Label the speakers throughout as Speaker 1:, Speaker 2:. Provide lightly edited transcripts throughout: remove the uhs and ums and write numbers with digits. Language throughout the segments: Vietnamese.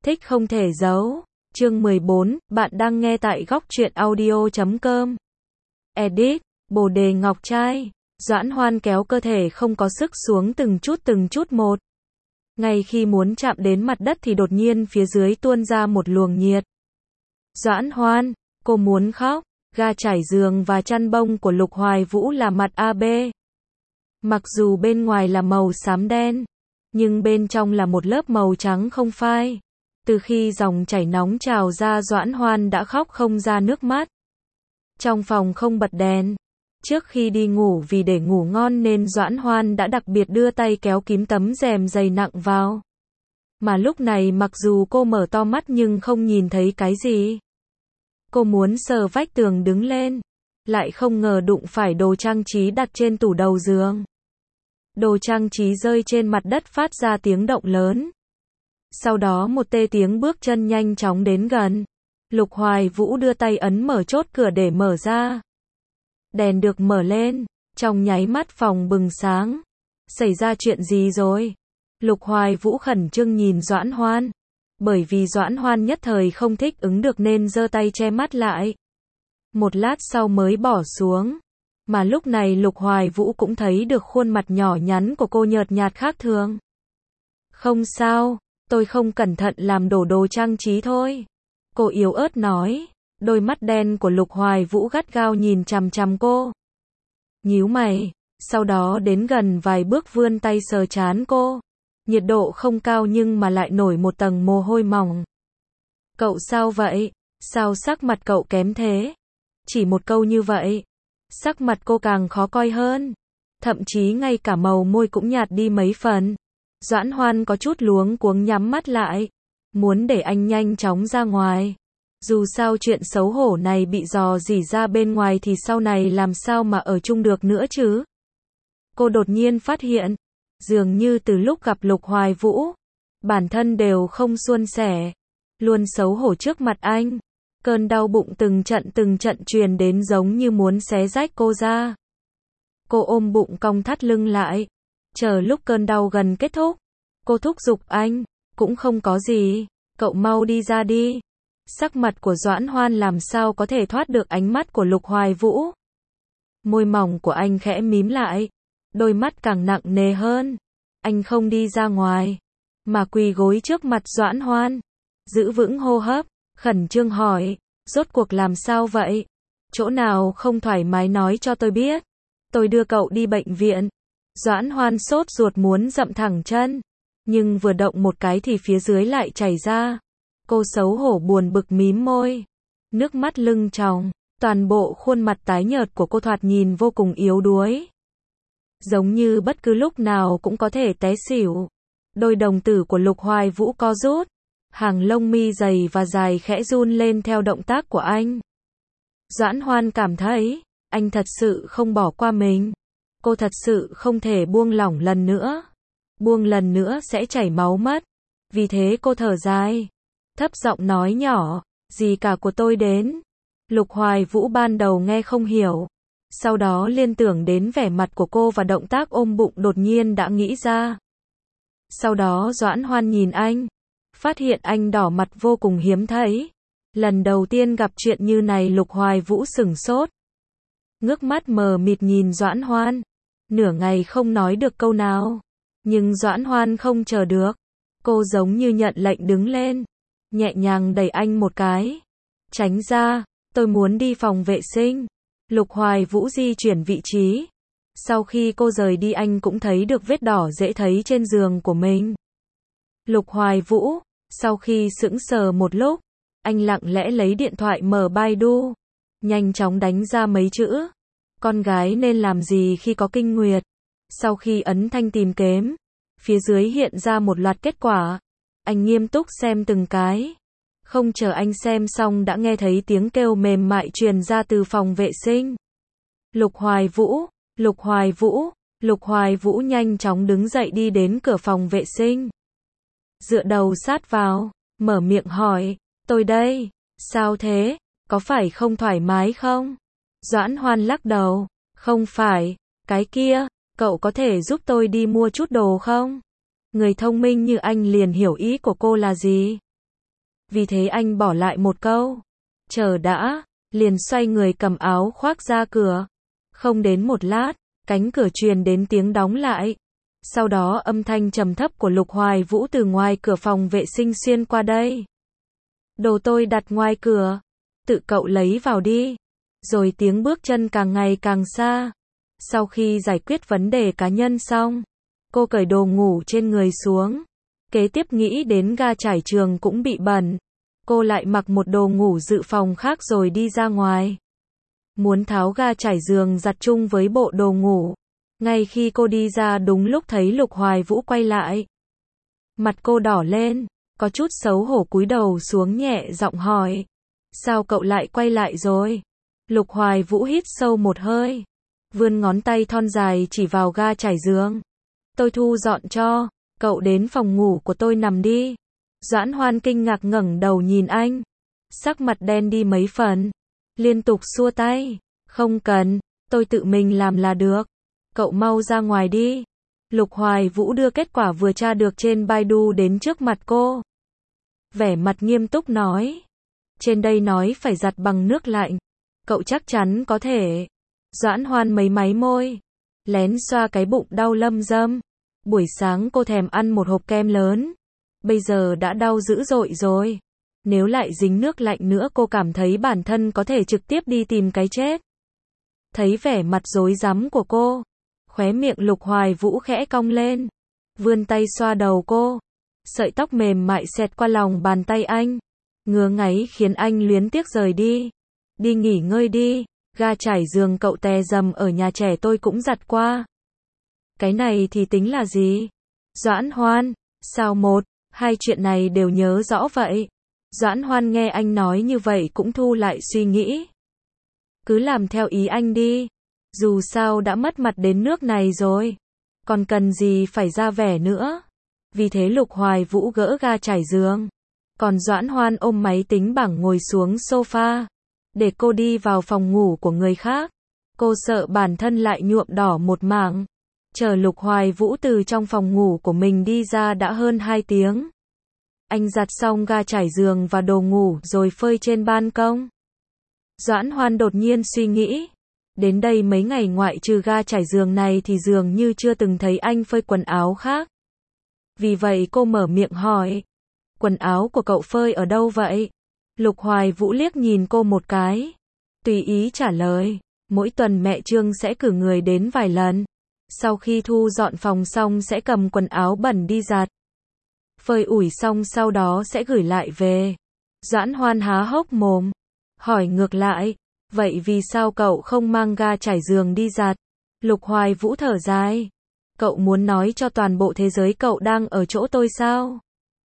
Speaker 1: Thích không thể giấu. Chương 14, bạn đang nghe tại góc truyện audio.com. Edit, Bồ đề ngọc trai. Doãn Hoan kéo cơ thể không có sức xuống từng chút một. Ngay khi muốn chạm đến mặt đất thì đột nhiên phía dưới tuôn ra một luồng nhiệt. Doãn Hoan, cô muốn khóc. Ga trải giường và chăn bông của Lục Hoài Vũ là mặt AB. Mặc dù bên ngoài là màu xám đen, nhưng bên trong là một lớp màu trắng không phai. Từ khi dòng chảy nóng trào ra, Doãn Hoan đã khóc không ra nước mắt. Trong phòng không bật đèn. Trước khi đi ngủ, vì để ngủ ngon nên Doãn Hoan đã đặc biệt đưa tay kéo kín tấm rèm dày nặng vào. Mà lúc này mặc dù cô mở to mắt nhưng không nhìn thấy cái gì. Cô muốn sờ vách tường đứng lên, lại không ngờ đụng phải đồ trang trí đặt trên tủ đầu giường. Đồ trang trí rơi trên mặt đất phát ra tiếng động lớn. Sau đó một tiếng bước chân nhanh chóng đến gần. Lục Hoài Vũ đưa tay ấn mở chốt cửa để mở ra. Đèn được mở lên, trong nháy mắt phòng bừng sáng. Xảy ra chuyện gì rồi? Lục Hoài Vũ khẩn trương nhìn Doãn Hoan. Bởi vì Doãn Hoan nhất thời không thích ứng được nên giơ tay che mắt lại. Một lát sau mới bỏ xuống. Mà lúc này Lục Hoài Vũ cũng thấy được khuôn mặt nhỏ nhắn của cô nhợt nhạt khác thường. Không sao, tôi không cẩn thận làm đổ đồ trang trí thôi. Cô yếu ớt nói. Đôi mắt đen của Lục Hoài Vũ gắt gao nhìn chằm chằm cô. Nhíu mày, sau đó đến gần vài bước vươn tay sờ trán cô. Nhiệt độ không cao nhưng mà lại nổi một tầng mồ hôi mỏng. Cậu sao vậy? Sao sắc mặt cậu kém thế? Chỉ một câu như vậy, sắc mặt cô càng khó coi hơn. Thậm chí ngay cả màu môi cũng nhạt đi mấy phần. Doãn Hoan có chút luống cuống nhắm mắt lại. Muốn để anh nhanh chóng ra ngoài. Dù sao chuyện xấu hổ này bị dò dỉ ra bên ngoài thì sau này làm sao mà ở chung được nữa chứ? Cô đột nhiên phát hiện, dường như từ lúc gặp Lục Hoài Vũ, bản thân đều không suôn sẻ, luôn xấu hổ trước mặt anh. Cơn đau bụng từng trận truyền đến giống như muốn xé rách cô ra. Cô ôm bụng cong thắt lưng lại, chờ lúc cơn đau gần kết thúc. Cô thúc giục anh, cũng không có gì, cậu mau đi ra đi. Sắc mặt của Doãn Hoan làm sao có thể thoát được ánh mắt của Lục Hoài Vũ. Môi mỏng của anh khẽ mím lại, đôi mắt càng nặng nề hơn. Anh không đi ra ngoài, mà quỳ gối trước mặt Doãn Hoan, giữ vững hô hấp, khẩn trương hỏi, rốt cuộc làm sao vậy? Chỗ nào không thoải mái nói cho tôi biết, tôi đưa cậu đi bệnh viện. Doãn Hoan sốt ruột muốn dậm thẳng chân, nhưng vừa động một cái thì phía dưới lại chảy ra. Cô xấu hổ buồn bực mím môi, nước mắt lưng tròng, toàn bộ khuôn mặt tái nhợt của cô thoạt nhìn vô cùng yếu đuối. Giống như bất cứ lúc nào cũng có thể té xỉu. Đôi đồng tử của Lục Hoài Vũ co rút, hàng lông mi dày và dài khẽ run lên theo động tác của anh. Doãn Hoan cảm thấy, anh thật sự không bỏ qua mình. Cô thật sự không thể buông lỏng lần nữa. Buông lần nữa sẽ chảy máu mất. Vì thế cô thở dài, thấp giọng nói nhỏ, gì cả của tôi đến. Lục Hoài Vũ ban đầu nghe không hiểu. Sau đó liên tưởng đến vẻ mặt của cô và động tác ôm bụng đột nhiên đã nghĩ ra. Sau đó Doãn Hoan nhìn anh, phát hiện anh đỏ mặt vô cùng hiếm thấy. Lần đầu tiên gặp chuyện như này Lục Hoài Vũ sửng sốt. Ngước mắt mờ mịt nhìn Doãn Hoan, nửa ngày không nói được câu nào. Nhưng Doãn Hoan không chờ được. Cô giống như nhận lệnh đứng lên, nhẹ nhàng đẩy anh một cái. Tránh ra, tôi muốn đi phòng vệ sinh. Lục Hoài Vũ di chuyển vị trí. Sau khi cô rời đi anh cũng thấy được vết đỏ dễ thấy trên giường của mình. Lục Hoài Vũ, sau khi sững sờ một lúc, anh lặng lẽ lấy điện thoại mở Baidu, nhanh chóng đánh ra mấy chữ. Con gái nên làm gì khi có kinh nguyệt? Sau khi ấn thanh tìm kiếm, phía dưới hiện ra một loạt kết quả. Anh nghiêm túc xem từng cái. Không chờ anh xem xong đã nghe thấy tiếng kêu mềm mại truyền ra từ phòng vệ sinh. Lục Hoài Vũ, Lục Hoài Vũ, Lục Hoài Vũ nhanh chóng đứng dậy đi đến cửa phòng vệ sinh. Dựa đầu sát vào, mở miệng hỏi, tôi đây, sao thế, có phải không thoải mái không? Doãn Hoan lắc đầu, không phải, cái kia, cậu có thể giúp tôi đi mua chút đồ không? Người thông minh như anh liền hiểu ý của cô là gì. vì thế anh bỏ lại một câu, chờ đã, liền xoay người cầm áo khoác ra cửa. Không đến một lát, cánh cửa truyền đến tiếng đóng lại. Sau đó âm thanh trầm thấp của Lục Hoài Vũ từ ngoài cửa phòng vệ sinh xuyên qua đây. Đồ tôi đặt ngoài cửa, tự cậu lấy vào đi. Rồi tiếng bước chân càng ngày càng xa. Sau khi giải quyết vấn đề cá nhân xong, cô cởi đồ ngủ trên người xuống. Kế tiếp nghĩ đến ga trải trường cũng bị bẩn. Cô lại mặc một đồ ngủ dự phòng khác rồi đi ra ngoài. Muốn tháo ga trải giường giặt chung với bộ đồ ngủ. Ngay khi cô đi ra đúng lúc thấy Lục Hoài Vũ quay lại. Mặt cô đỏ lên, có chút xấu hổ cúi đầu xuống nhẹ giọng hỏi. Sao cậu lại quay lại rồi? Lục Hoài Vũ hít sâu một hơi. Vươn ngón tay thon dài chỉ vào ga trải giường. Tôi thu dọn cho, cậu đến phòng ngủ của tôi nằm đi. Doãn Hoan kinh ngạc ngẩng đầu nhìn anh. Sắc mặt đen đi mấy phần. Liên tục xua tay. Không cần, tôi tự mình làm là được. Cậu mau ra ngoài đi. Lục Hoài Vũ đưa kết quả vừa tra được trên Baidu đến trước mặt cô. Vẻ mặt nghiêm túc nói. Trên đây nói phải giặt bằng nước lạnh. Cậu chắc chắn có thể. Doãn Hoan mấy máy môi. Lén xoa cái bụng đau lâm dâm. Buổi sáng cô thèm ăn một hộp kem lớn. Bây giờ đã đau dữ dội rồi. Nếu lại dính nước lạnh nữa cô cảm thấy bản thân có thể trực tiếp đi tìm cái chết. Thấy vẻ mặt rối rắm của cô. Khóe miệng Lục Hoài Vũ khẽ cong lên. Vươn tay xoa đầu cô. Sợi tóc mềm mại xẹt qua lòng bàn tay anh. Ngứa ngáy khiến anh luyến tiếc rời đi. Đi nghỉ ngơi đi. Ga trải giường cậu tè dầm ở nhà trẻ tôi cũng giặt qua. Cái này thì tính là gì? Doãn Hoan, sao một, hai chuyện này đều nhớ rõ vậy? Doãn Hoan nghe anh nói như vậy cũng thu lại suy nghĩ. Cứ làm theo ý anh đi. Dù sao đã mất mặt đến nước này rồi. Còn cần gì phải ra vẻ nữa. Vì thế Lục Hoài Vũ gỡ ga trải giường. Còn Doãn Hoan ôm máy tính bảng ngồi xuống sofa. Để cô đi vào phòng ngủ của người khác. Cô sợ bản thân lại nhuộm đỏ một mảng. Chờ Lục Hoài Vũ từ trong phòng ngủ của mình đi ra đã hơn 2 tiếng. Anh giặt xong ga trải giường và đồ ngủ rồi phơi trên ban công. Doãn Hoan đột nhiên suy nghĩ. Đến đây mấy ngày ngoại trừ ga trải giường này thì dường như chưa từng thấy anh phơi quần áo khác. Vì vậy cô mở miệng hỏi. Quần áo của cậu phơi ở đâu vậy? Lục Hoài Vũ liếc nhìn cô một cái. Tùy ý trả lời. Mỗi tuần mẹ Trương sẽ cử người đến vài lần. Sau khi thu dọn phòng xong sẽ cầm quần áo bẩn đi giặt. Phơi ủi xong sau đó sẽ gửi lại về. Doãn Hoan há hốc mồm. Hỏi ngược lại. Vậy vì sao cậu không mang ga trải giường đi giặt? Lục Hoài Vũ thở dài. Cậu muốn nói cho toàn bộ thế giới cậu đang ở chỗ tôi sao?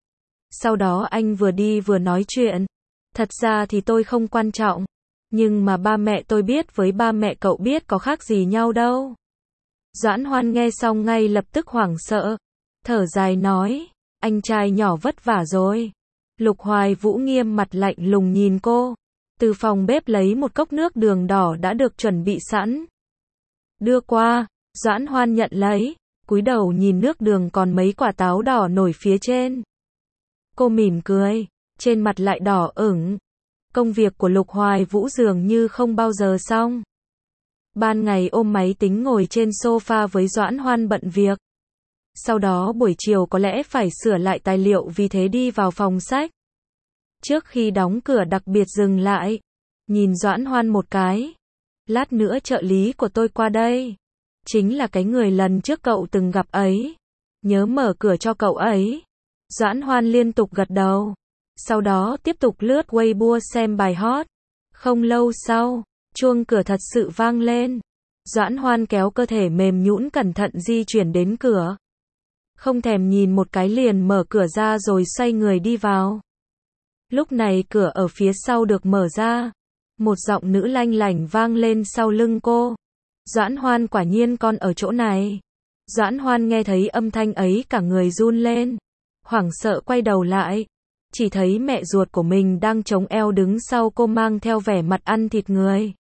Speaker 1: Sau đó anh vừa đi vừa nói chuyện. Thật ra thì tôi không quan trọng. Nhưng mà ba mẹ tôi biết với ba mẹ cậu biết có khác gì nhau đâu. Doãn Hoan nghe xong ngay lập tức hoảng sợ. Thở dài nói. Anh trai nhỏ vất vả rồi. Lục Hoài Vũ nghiêm mặt lạnh lùng nhìn cô. Từ phòng bếp lấy một cốc nước đường đỏ đã được chuẩn bị sẵn. Đưa qua. Doãn Hoan nhận lấy. Cúi đầu nhìn nước đường còn mấy quả táo đỏ nổi phía trên. Cô mỉm cười. Trên mặt lại đỏ ửng. Công việc của Lục Hoài Vũ dường như không bao giờ xong. Ban ngày ôm máy tính ngồi trên sofa với Doãn Hoan bận việc. Sau đó buổi chiều có lẽ phải sửa lại tài liệu vì thế đi vào phòng sách. Trước khi đóng cửa đặc biệt dừng lại. Nhìn Doãn Hoan một cái. Lát nữa trợ lý của tôi qua đây. Chính là cái người lần trước cậu từng gặp ấy. Nhớ mở cửa cho cậu ấy. Doãn Hoan liên tục gật đầu. Sau đó tiếp tục lướt Weibo xem bài hot. Không lâu sau, chuông cửa thật sự vang lên. Doãn Hoan kéo cơ thể mềm nhũn cẩn thận di chuyển đến cửa. Không thèm nhìn một cái liền mở cửa ra rồi xoay người đi vào. Lúc này cửa ở phía sau được mở ra. Một giọng nữ lanh lảnh vang lên sau lưng cô. Doãn Hoan quả nhiên con ở chỗ này. Doãn Hoan nghe thấy âm thanh ấy cả người run lên. Hoảng sợ quay đầu lại. Chỉ thấy mẹ ruột của mình đang chống eo đứng sau cô mang theo vẻ mặt ăn thịt người.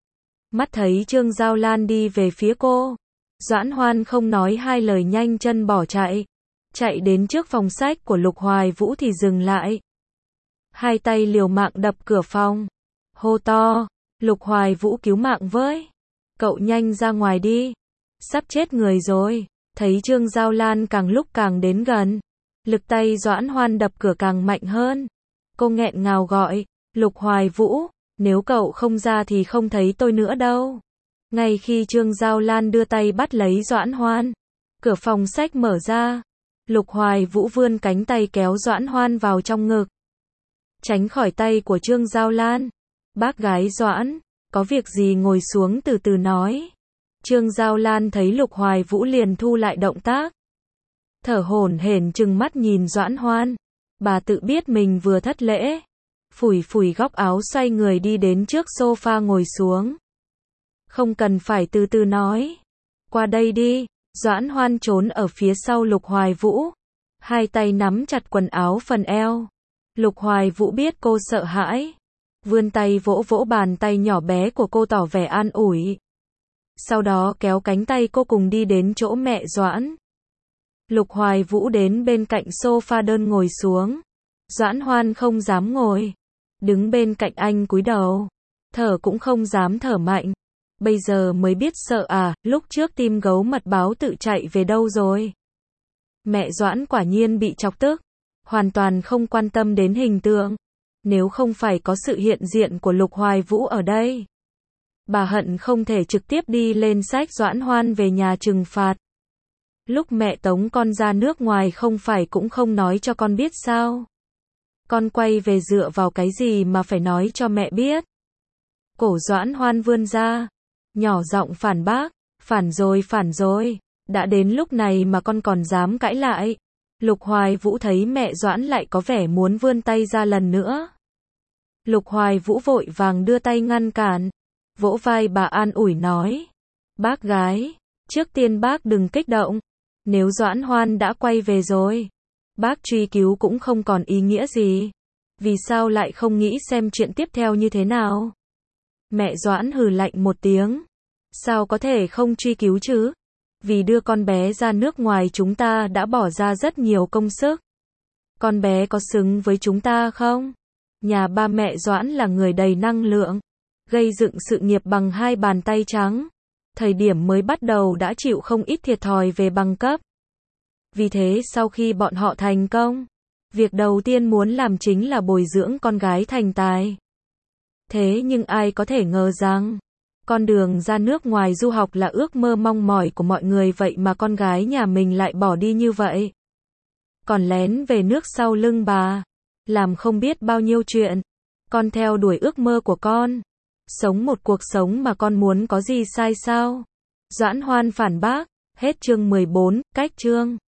Speaker 1: Mắt thấy Trương Giao Lan đi về phía cô. Doãn Hoan không nói hai lời nhanh chân bỏ chạy. Chạy đến trước phòng sách của Lục Hoài Vũ thì dừng lại. hai tay liều mạng đập cửa phòng. Hô to, Lục Hoài Vũ cứu mạng với. Cậu nhanh ra ngoài đi. Sắp chết người rồi. Thấy Trương Giao Lan càng lúc càng đến gần. Lực tay Doãn Hoan đập cửa càng mạnh hơn. Cô nghẹn ngào gọi, Lục Hoài Vũ, nếu cậu không ra thì không thấy tôi nữa đâu. Ngay khi Trương Giao Lan đưa tay bắt lấy Doãn Hoan, cửa phòng sách mở ra. Lục Hoài Vũ vươn cánh tay kéo Doãn Hoan vào trong ngực. Tránh khỏi tay của Trương Giao Lan. Bác gái Doãn, có việc gì ngồi xuống từ từ nói. Trương Giao Lan thấy Lục Hoài Vũ liền thu lại động tác. Thở hổn hển trừng mắt nhìn Doãn Hoan. Bà tự biết mình vừa thất lễ. Phủi phủi góc áo xoay người đi đến trước sofa ngồi xuống. Không cần phải từ từ nói. Qua đây đi. Doãn Hoan trốn ở phía sau Lục Hoài Vũ. Hai tay nắm chặt quần áo phần eo. Lục Hoài Vũ biết cô sợ hãi. Vươn tay vỗ vỗ bàn tay nhỏ bé của cô tỏ vẻ an ủi. Sau đó kéo cánh tay cô cùng đi đến chỗ mẹ Doãn. Lục Hoài Vũ đến bên cạnh sofa đơn ngồi xuống. Doãn Hoan không dám ngồi. Đứng bên cạnh anh cúi đầu. Thở cũng không dám thở mạnh. Bây giờ mới biết sợ à, lúc trước tim gấu mật báo tự chạy về đâu rồi. Mẹ Doãn quả nhiên bị chọc tức. Hoàn toàn không quan tâm đến hình tượng. Nếu không phải có sự hiện diện của Lục Hoài Vũ ở đây. Bà hận không thể trực tiếp đi lên xách Doãn Hoan về nhà trừng phạt. Lúc mẹ tống con ra nước ngoài không phải cũng không nói cho con biết sao. Con quay về dựa vào cái gì mà phải nói cho mẹ biết. Cổ Doãn Hoan vươn ra. Nhỏ giọng phản bác. Phản rồi. Đã đến lúc này mà con còn dám cãi lại. Lục Hoài Vũ thấy mẹ Doãn lại có vẻ muốn vươn tay ra lần nữa. Lục Hoài Vũ vội vàng đưa tay ngăn cản. Vỗ vai bà an ủi nói. Bác gái, trước tiên bác đừng kích động. Nếu Doãn Hoan đã quay về rồi, bác truy cứu cũng không còn ý nghĩa gì. Vì sao lại không nghĩ xem chuyện tiếp theo như thế nào? Mẹ Doãn hừ lạnh một tiếng. Sao có thể không truy cứu chứ? Vì đưa con bé ra nước ngoài chúng ta đã bỏ ra rất nhiều công sức. Con bé có xứng với chúng ta không? Nhà ba mẹ Doãn là người đầy năng lượng, gây dựng sự nghiệp bằng hai bàn tay trắng. Thời điểm mới bắt đầu đã chịu không ít thiệt thòi về bằng cấp. Vì thế sau khi bọn họ thành công, việc đầu tiên muốn làm chính là bồi dưỡng con gái thành tài. Thế nhưng ai có thể ngờ rằng, con đường ra nước ngoài du học là ước mơ mong mỏi của mọi người, vậy mà con gái nhà mình lại bỏ đi như vậy. Còn lén về nước sau lưng bà, làm không biết bao nhiêu chuyện. Con theo đuổi ước mơ của con, sống một cuộc sống mà con muốn có gì sai sao? Doãn Hoan phản bác. Hết chương 14, cách chương